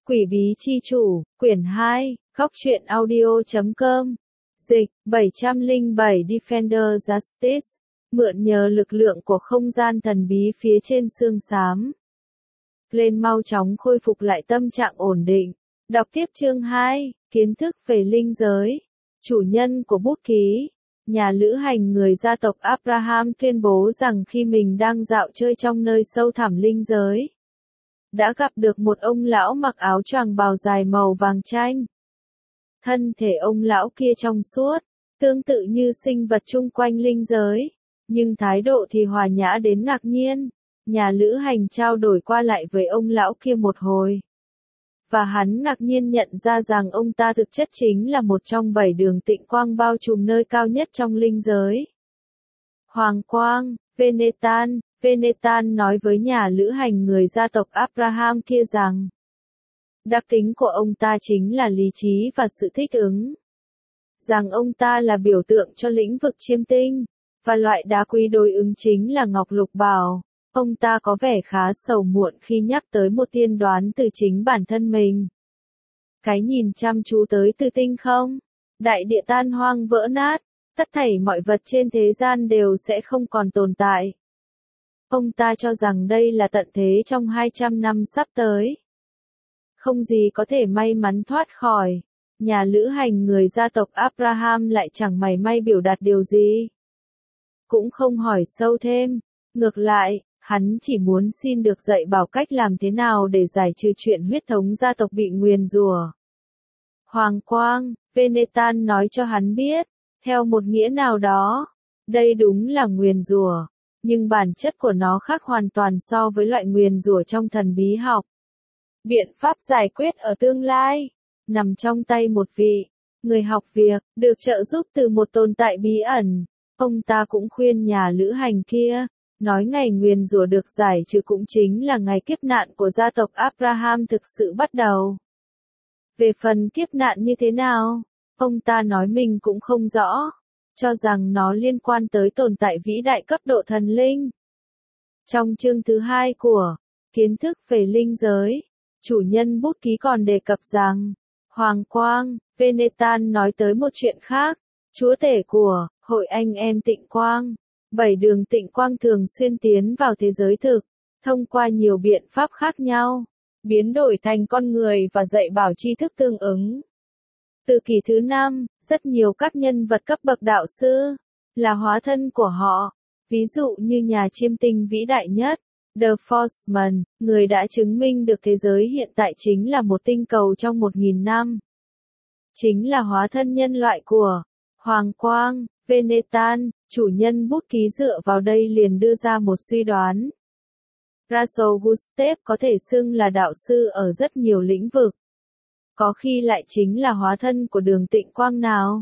Quỷ bí chi chủ, quyển 2, góc truyện audio.com. Dịch, 707 Defender Justice. Mượn nhờ lực lượng của không gian thần bí phía trên xương xám. Lên mau chóng khôi phục lại tâm trạng ổn định. Đọc tiếp chương 2, kiến thức về linh giới. Chủ nhân của bút ký. Nhà lữ hành người gia tộc Abraham tuyên bố rằng khi mình đang dạo chơi trong nơi sâu thẳm linh giới, đã gặp được một ông lão mặc áo choàng bào dài màu vàng chanh. Thân thể ông lão kia trong suốt, tương tự như sinh vật chung quanh linh giới, nhưng thái độ thì hòa nhã đến ngạc nhiên. Nhà lữ hành trao đổi qua lại với ông lão kia một hồi, và hắn ngạc nhiên nhận ra rằng ông ta thực chất chính là một trong 7 đường tịnh quang bao trùm nơi cao nhất trong linh giới. Hoàng quang, Venetan. Venetan nói với nhà lữ hành người gia tộc Abraham kia rằng, đặc tính của ông ta chính là lý trí và sự thích ứng. Rằng ông ta là biểu tượng cho lĩnh vực chiêm tinh, và loại đá quý đối ứng chính là ngọc lục bảo. Ông ta có vẻ khá sầu muộn khi nhắc tới một tiên đoán từ chính bản thân mình. Cái nhìn chăm chú tới từ tinh không, đại địa tan hoang vỡ nát, tất thảy mọi vật trên thế gian đều sẽ không còn tồn tại. Ông ta cho rằng đây là tận thế trong 200 năm sắp tới. Không gì có thể may mắn thoát khỏi. Nhà lữ hành người gia tộc Abraham lại chẳng mảy may biểu đạt điều gì. Cũng không hỏi sâu thêm. Ngược lại, hắn chỉ muốn xin được dạy bảo cách làm thế nào để giải trừ chuyện huyết thống gia tộc bị nguyền rủa. Hoàng quang, Venetan nói cho hắn biết, theo một nghĩa nào đó, đây đúng là nguyền rủa, nhưng bản chất của nó khác hoàn toàn so với loại nguyền rủa trong thần bí học. Biện pháp giải quyết ở tương lai, nằm trong tay một vị người học việc, được trợ giúp từ một tồn tại bí ẩn. Ông ta cũng khuyên nhà lữ hành kia, nói ngày nguyền rủa được giải trừ cũng chính là ngày kiếp nạn của gia tộc Abraham thực sự bắt đầu. Về phần kiếp nạn như thế nào, ông ta nói mình cũng không rõ, cho rằng nó liên quan tới tồn tại vĩ đại cấp độ thần linh. Trong chương thứ 2 của kiến thức về linh giới, chủ nhân bút ký còn đề cập rằng, Hoàng quang, Venetan nói tới một chuyện khác, chúa tể của hội anh em tịnh quang. 7 đường tịnh quang thường xuyên tiến vào thế giới thực, thông qua nhiều biện pháp khác nhau, biến đổi thành con người và dạy bảo tri thức tương ứng. Từ kỷ thứ 5, rất nhiều các nhân vật cấp bậc đạo sư, là hóa thân của họ, ví dụ như nhà chiêm tinh vĩ đại nhất, The Forceman, người đã chứng minh được thế giới hiện tại chính là một tinh cầu trong 1000 năm. Chính là hóa thân nhân loại của Hoàng quang, Venetan. Chủ nhân bút ký dựa vào đây liền đưa ra một suy đoán. Russell Gustev có thể xưng là đạo sư ở rất nhiều lĩnh vực. Có khi lại chính là hóa thân của đường tịnh quang nào?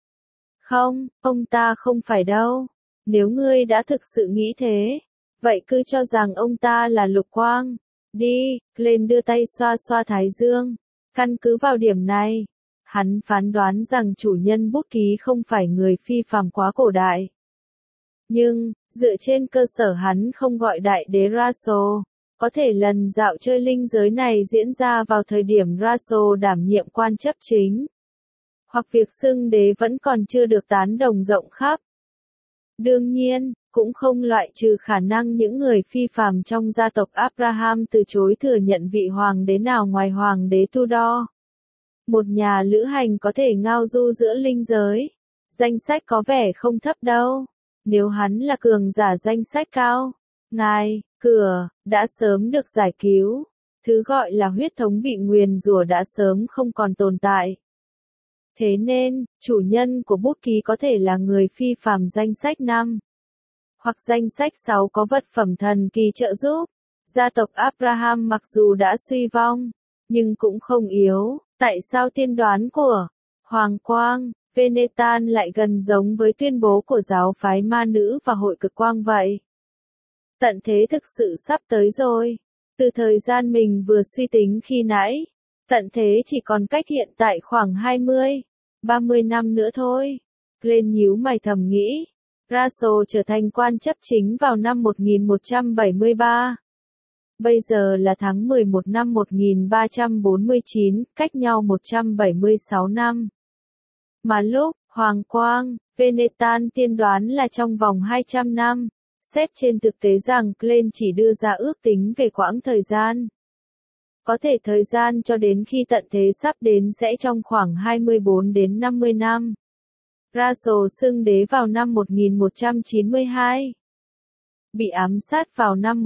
Không, ông ta không phải đâu. Nếu ngươi đã thực sự nghĩ thế, vậy cứ cho rằng ông ta là lục quang. Đi, lên đưa tay xoa xoa thái dương. Căn cứ vào điểm này, hắn phán đoán rằng chủ nhân bút ký không phải người phi phàm quá cổ đại. Nhưng, dựa trên cơ sở hắn không gọi đại đế Russell, có thể lần dạo chơi linh giới này diễn ra vào thời điểm Russell đảm nhiệm quan chấp chính. Hoặc việc xưng đế vẫn còn chưa được tán đồng rộng khắp. Đương nhiên, cũng không loại trừ khả năng những người phi phàm trong gia tộc Abraham từ chối thừa nhận vị hoàng đế nào ngoài hoàng đế Tudor. Một nhà lữ hành có thể ngao du giữa linh giới. Danh sách có vẻ không thấp đâu. Nếu hắn là cường giả danh sách cao, ngài, cửa, đã sớm được giải cứu. Thứ gọi là huyết thống bị nguyền rủa đã sớm không còn tồn tại. Thế nên, chủ nhân của bút ký có thể là người phi phàm danh sách 5. Hoặc danh sách 6 có vật phẩm thần kỳ trợ giúp. Gia tộc Abraham mặc dù đã suy vong, nhưng cũng không yếu. Tại sao tiên đoán của Hoàng quang, Venetan lại gần giống với tuyên bố của giáo phái ma nữ và hội cực quang vậy? Tận thế thực sự sắp tới rồi. Từ thời gian mình vừa suy tính khi nãy, tận thế chỉ còn cách hiện tại khoảng 30 năm nữa thôi. Lên nhíu mày thầm nghĩ. Russell trở thành quan chấp chính vào năm 1173. Bây giờ là tháng 11 năm 1349, cách nhau 176 năm. Mà lúc, Hoàng Quang, Venetan tiên đoán là trong vòng 200 năm, xét trên thực tế rằng Glenn chỉ đưa ra ước tính về quãng thời gian. Có thể thời gian cho đến khi tận thế sắp đến sẽ trong khoảng 24 đến 50 năm. Russell xưng đế vào năm 1192. Bị ám sát vào năm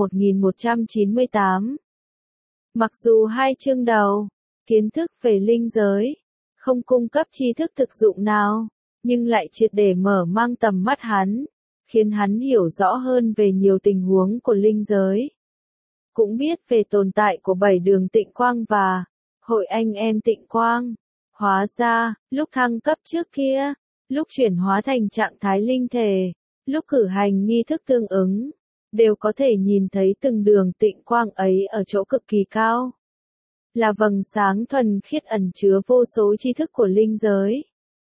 1198. Mặc dù hai chương đầu, kiến thức về linh giới, không cung cấp tri thức thực dụng nào, nhưng lại triệt để mở mang tầm mắt hắn, khiến hắn hiểu rõ hơn về nhiều tình huống của linh giới. Cũng biết về tồn tại của 7 đường tịnh quang và hội anh em tịnh quang. Hóa ra, lúc thăng cấp trước kia, lúc chuyển hóa thành trạng thái linh thể, lúc cử hành nghi thức tương ứng, đều có thể nhìn thấy từng đường tịnh quang ấy ở chỗ cực kỳ cao. Là vầng sáng thuần khiết ẩn chứa vô số tri thức của linh giới.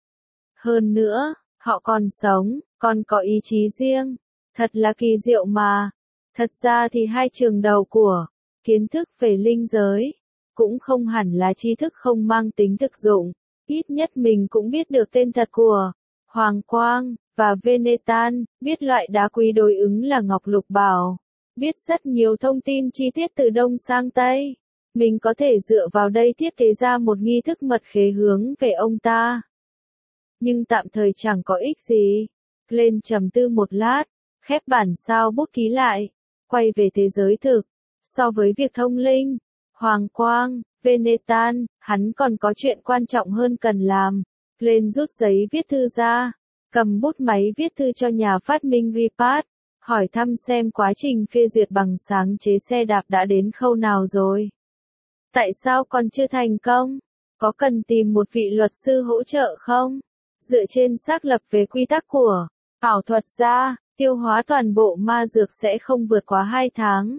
Hơn nữa, họ còn sống, còn có ý chí riêng. Thật là kỳ diệu mà. Thật ra thì hai trường đầu của kiến thức về linh giới cũng không hẳn là tri thức không mang tính thực dụng. Ít nhất mình cũng biết được tên thật của Hoàng Quang và Venetan, biết loại đá quý đối ứng là ngọc lục bảo, biết rất nhiều thông tin chi tiết từ đông sang tây. Mình có thể dựa vào đây thiết kế ra một nghi thức mật khế hướng về ông ta. Nhưng tạm thời chẳng có ích gì. Glenn trầm tư một lát, khép bản sao bút ký lại, quay về thế giới thực. So với việc thông linh, Hoàng Quang, Venetan, hắn còn có chuyện quan trọng hơn cần làm. Glenn rút giấy viết thư ra, cầm bút máy viết thư cho nhà phát minh Ripart, hỏi thăm xem quá trình phê duyệt bằng sáng chế xe đạp đã đến khâu nào rồi. Tại sao còn chưa thành công? Có cần tìm một vị luật sư hỗ trợ không? Dựa trên xác lập về quy tắc của ảo thuật ra, tiêu hóa toàn bộ ma dược sẽ không vượt quá 2 tháng.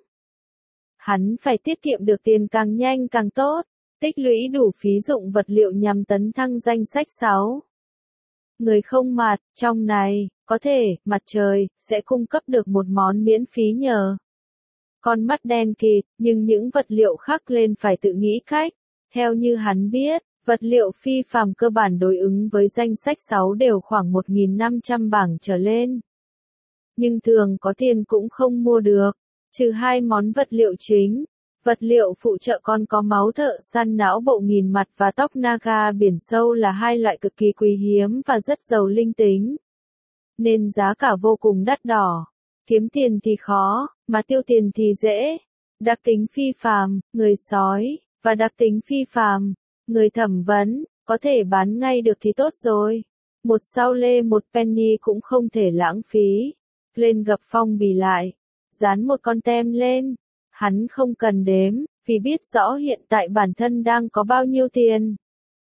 Hắn phải tiết kiệm được tiền càng nhanh càng tốt, tích lũy đủ phí dụng vật liệu nhằm tấn thăng danh sách 6. Người không mặt, trong này, có thể, mặt trời, sẽ cung cấp được một món miễn phí nhờ con mắt đen kịt, nhưng những vật liệu khác lên phải tự nghĩ cách. Theo như hắn biết, vật liệu phi phàm cơ bản đối ứng với danh sách 6 đều khoảng 1.500 bảng trở lên. Nhưng thường có tiền cũng không mua được, trừ hai món vật liệu chính. Vật liệu phụ trợ còn có máu thợ săn não bộ nghìn mặt và tóc naga biển sâu là hai loại cực kỳ quý hiếm và rất giàu linh tính. Nên giá cả vô cùng đắt đỏ. Kiếm tiền thì khó, mà tiêu tiền thì dễ. Đặc tính phi phàm, người sói, và đặc tính phi phàm, người thẩm vấn, có thể bán ngay được thì tốt rồi. Một sao lê một penny cũng không thể lãng phí. Lên gập phong bì lại, dán một con tem lên. Hắn không cần đếm, vì biết rõ hiện tại bản thân đang có bao nhiêu tiền.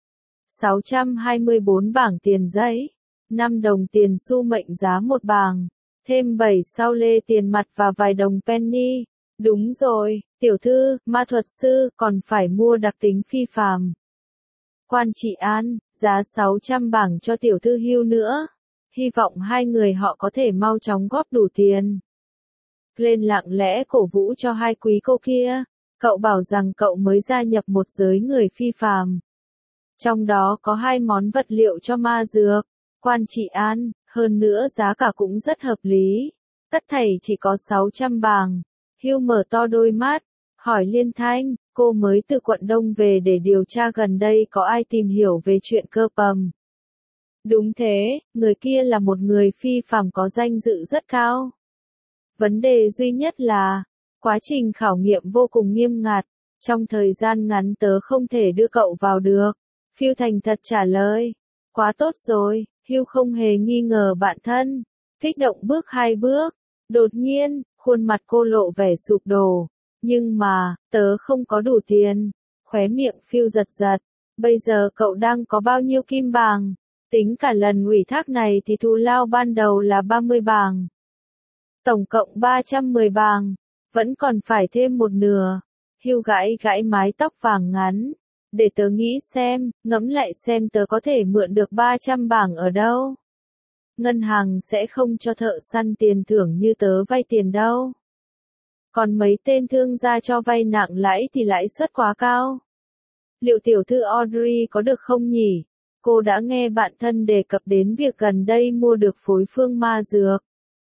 624 bảng tiền giấy, 5 đồng tiền xu mệnh giá một bảng, thêm 7 sao lê tiền mặt và vài đồng penny. Đúng rồi, tiểu thư, ma thuật sư, còn phải mua đặc tính phi phàm. Quan trị an, giá 600 bảng cho tiểu thư hưu nữa. Hy vọng hai người họ có thể mau chóng góp đủ tiền. Glenn lặng lẽ cổ vũ cho hai quý cô kia. Cậu bảo rằng cậu mới gia nhập một giới người phi phàm. Trong đó có 2 món vật liệu cho ma dược. Quan trị an, hơn nữa giá cả cũng rất hợp lý. Tất thảy chỉ có 600 bảng. Hugh mở to đôi mắt, hỏi Liên Thanh, cô mới từ quận Đông về để điều tra gần đây có ai tìm hiểu về chuyện cơ pầm. Đúng thế, người kia là một người phi phàm có danh dự rất cao. Vấn đề duy nhất là, quá trình khảo nghiệm vô cùng nghiêm ngặt, trong thời gian ngắn tớ không thể đưa cậu vào được. Phil thành thật trả lời, quá tốt rồi, Hugh không hề nghi ngờ bạn thân, kích động bước 2 bước, đột nhiên, khuôn mặt cô lộ vẻ sụp đổ, nhưng mà, tớ không có đủ tiền, khóe miệng Phil giật giật, bây giờ cậu đang có bao nhiêu kim bảng, tính cả lần ủy thác này thì thù lao ban đầu là 30 bảng. Tổng cộng 310 bảng, vẫn còn phải thêm một nửa. Hugh gãi gãi mái tóc vàng ngắn. Để tớ nghĩ xem, ngẫm lại xem tớ có thể mượn được 300 bảng ở đâu. Ngân hàng sẽ không cho thợ săn tiền thưởng như tớ vay tiền đâu. Còn mấy tên thương gia cho vay nặng lãi thì lãi suất quá cao. Liệu tiểu thư Audrey có được không nhỉ? Cô đã nghe bạn thân đề cập đến việc gần đây mua được phối phương ma dược.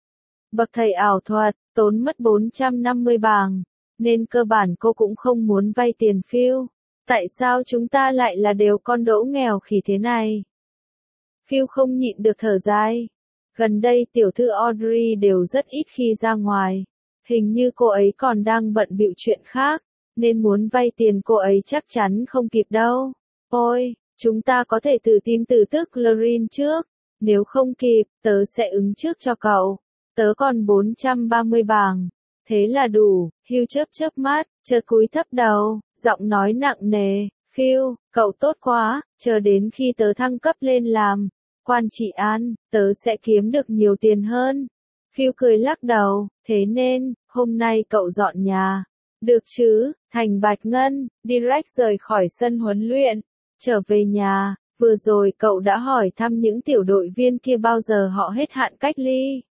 Bậc thầy ảo thuật, tốn mất 450 bảng, nên cơ bản cô cũng không muốn vay tiền Phil. Tại sao chúng ta lại là đều con đỗ nghèo khỉ thế này? Phil không nhịn được thở dài. Gần đây tiểu thư Audrey đều rất ít khi ra ngoài. Hình như cô ấy còn đang bận bịu chuyện khác, nên muốn vay tiền cô ấy chắc chắn không kịp đâu. Ôi, chúng ta có thể thử tìm từ tức Lorraine trước. Nếu không kịp, tớ sẽ ứng trước cho cậu. Tớ còn 430 bảng. Thế là đủ. Hugh chớp mắt, chợt cúi thấp đầu, giọng nói nặng nề. Phil, cậu tốt quá, chờ đến khi tớ thăng cấp lên làm quan trị an, tớ sẽ kiếm được nhiều tiền hơn. Phil cười lắc đầu, thế nên, hôm nay cậu dọn nhà. Được chứ, thành Bạch Ngân, Direct rời khỏi sân huấn luyện, trở về nhà, vừa rồi cậu đã hỏi thăm những tiểu đội viên kia bao giờ họ hết hạn cách ly.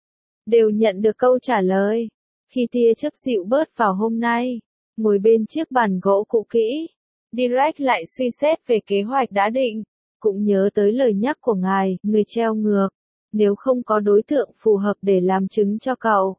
Đều nhận được câu trả lời. Khi tia chớp dịu bớt vào hôm nay, ngồi bên chiếc bàn gỗ cũ kỹ, Direct lại suy xét về kế hoạch đã định, cũng nhớ tới lời nhắc của ngài, người treo ngược, nếu không có đối tượng phù hợp để làm chứng cho cậu.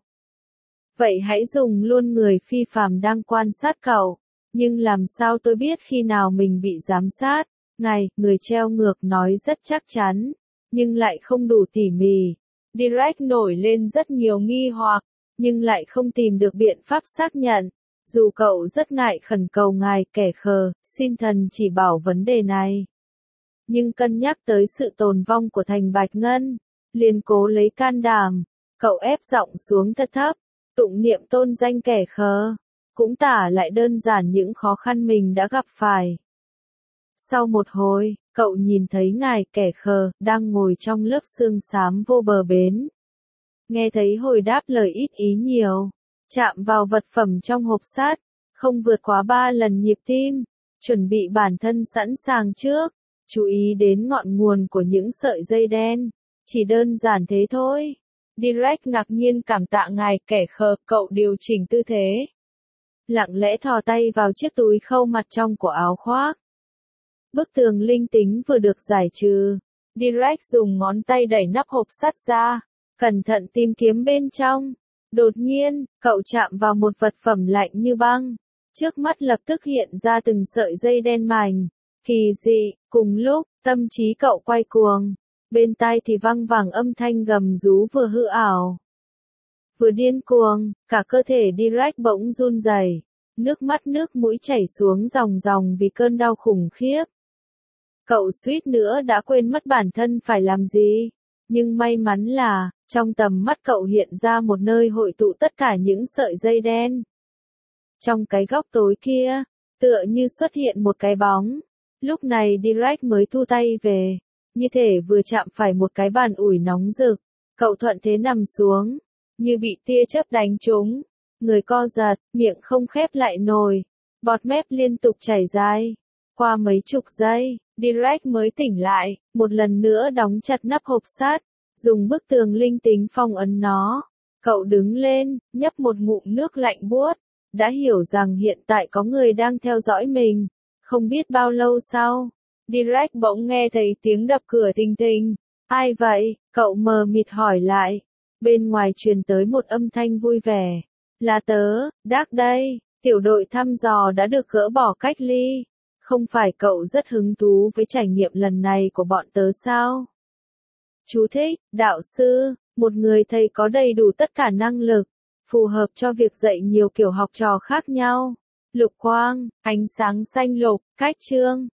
Vậy hãy dùng luôn người phi phàm đang quan sát cậu, nhưng làm sao tôi biết khi nào mình bị giám sát? Ngài, người treo ngược nói rất chắc chắn, nhưng lại không đủ tỉ mỉ. Direct nổi lên rất nhiều nghi hoặc, nhưng lại không tìm được biện pháp xác nhận. Dù cậu rất ngại khẩn cầu ngài kẻ khờ, xin thần chỉ bảo vấn đề này. Nhưng cân nhắc tới sự tồn vong của thành Bạch Ngân, liền cố lấy can đảm, cậu ép giọng xuống thật thấp, tụng niệm tôn danh kẻ khờ, cũng tả lại đơn giản những khó khăn mình đã gặp phải. Sau một hồi, cậu nhìn thấy ngài kẻ khờ, đang ngồi trong lớp sương xám vô bờ bến. Nghe thấy hồi đáp lời ít ý nhiều, chạm vào vật phẩm trong hộp sắt, không vượt quá 3 lần nhịp tim, chuẩn bị bản thân sẵn sàng trước, chú ý đến ngọn nguồn của những sợi dây đen, chỉ đơn giản thế thôi. Direct ngạc nhiên cảm tạ ngài kẻ khờ, cậu điều chỉnh tư thế. Lặng lẽ thò tay vào chiếc túi khâu mặt trong của áo khoác. Bức tường linh tính vừa được giải trừ. Direct dùng ngón tay đẩy nắp hộp sắt ra, cẩn thận tìm kiếm bên trong. Đột nhiên, cậu chạm vào một vật phẩm lạnh như băng. Trước mắt lập tức hiện ra từng sợi dây đen mảnh. Kỳ dị, cùng lúc, tâm trí cậu quay cuồng. Bên tai thì văng vẳng âm thanh gầm rú vừa hư ảo, vừa điên cuồng, cả cơ thể Direct bỗng run rẩy, nước mắt nước mũi chảy xuống ròng ròng vì cơn đau khủng khiếp. Cậu suýt nữa đã quên mất bản thân phải làm gì, nhưng may mắn là, trong tầm mắt cậu hiện ra một nơi hội tụ tất cả những sợi dây đen. Trong cái góc tối kia, tựa như xuất hiện một cái bóng, lúc này Direct mới thu tay về. Như thể vừa chạm phải một cái bàn ủi nóng rực, cậu thuận thế nằm xuống, như bị tia chớp đánh trúng, người co giật, miệng không khép lại nổi, bọt mép liên tục chảy dài. Qua mấy chục giây, Direct mới tỉnh lại, một lần nữa đóng chặt nắp hộp sắt, dùng bức tường linh tính phong ấn nó. Cậu đứng lên, nhấp một ngụm nước lạnh buốt, đã hiểu rằng hiện tại có người đang theo dõi mình. Không biết bao lâu sau, Direct bỗng nghe thấy tiếng đập cửa thình thình. Ai vậy? Cậu mờ mịt hỏi lại. Bên ngoài truyền tới một âm thanh vui vẻ. Là tớ, Dark đây, tiểu đội thăm dò đã được gỡ bỏ cách ly. Không phải cậu rất hứng thú với trải nghiệm lần này của bọn tớ sao? Chú thích, đạo sư, một người thầy có đầy đủ tất cả năng lực, phù hợp cho việc dạy nhiều kiểu học trò khác nhau. Lục quang, ánh sáng xanh lục, cách chương.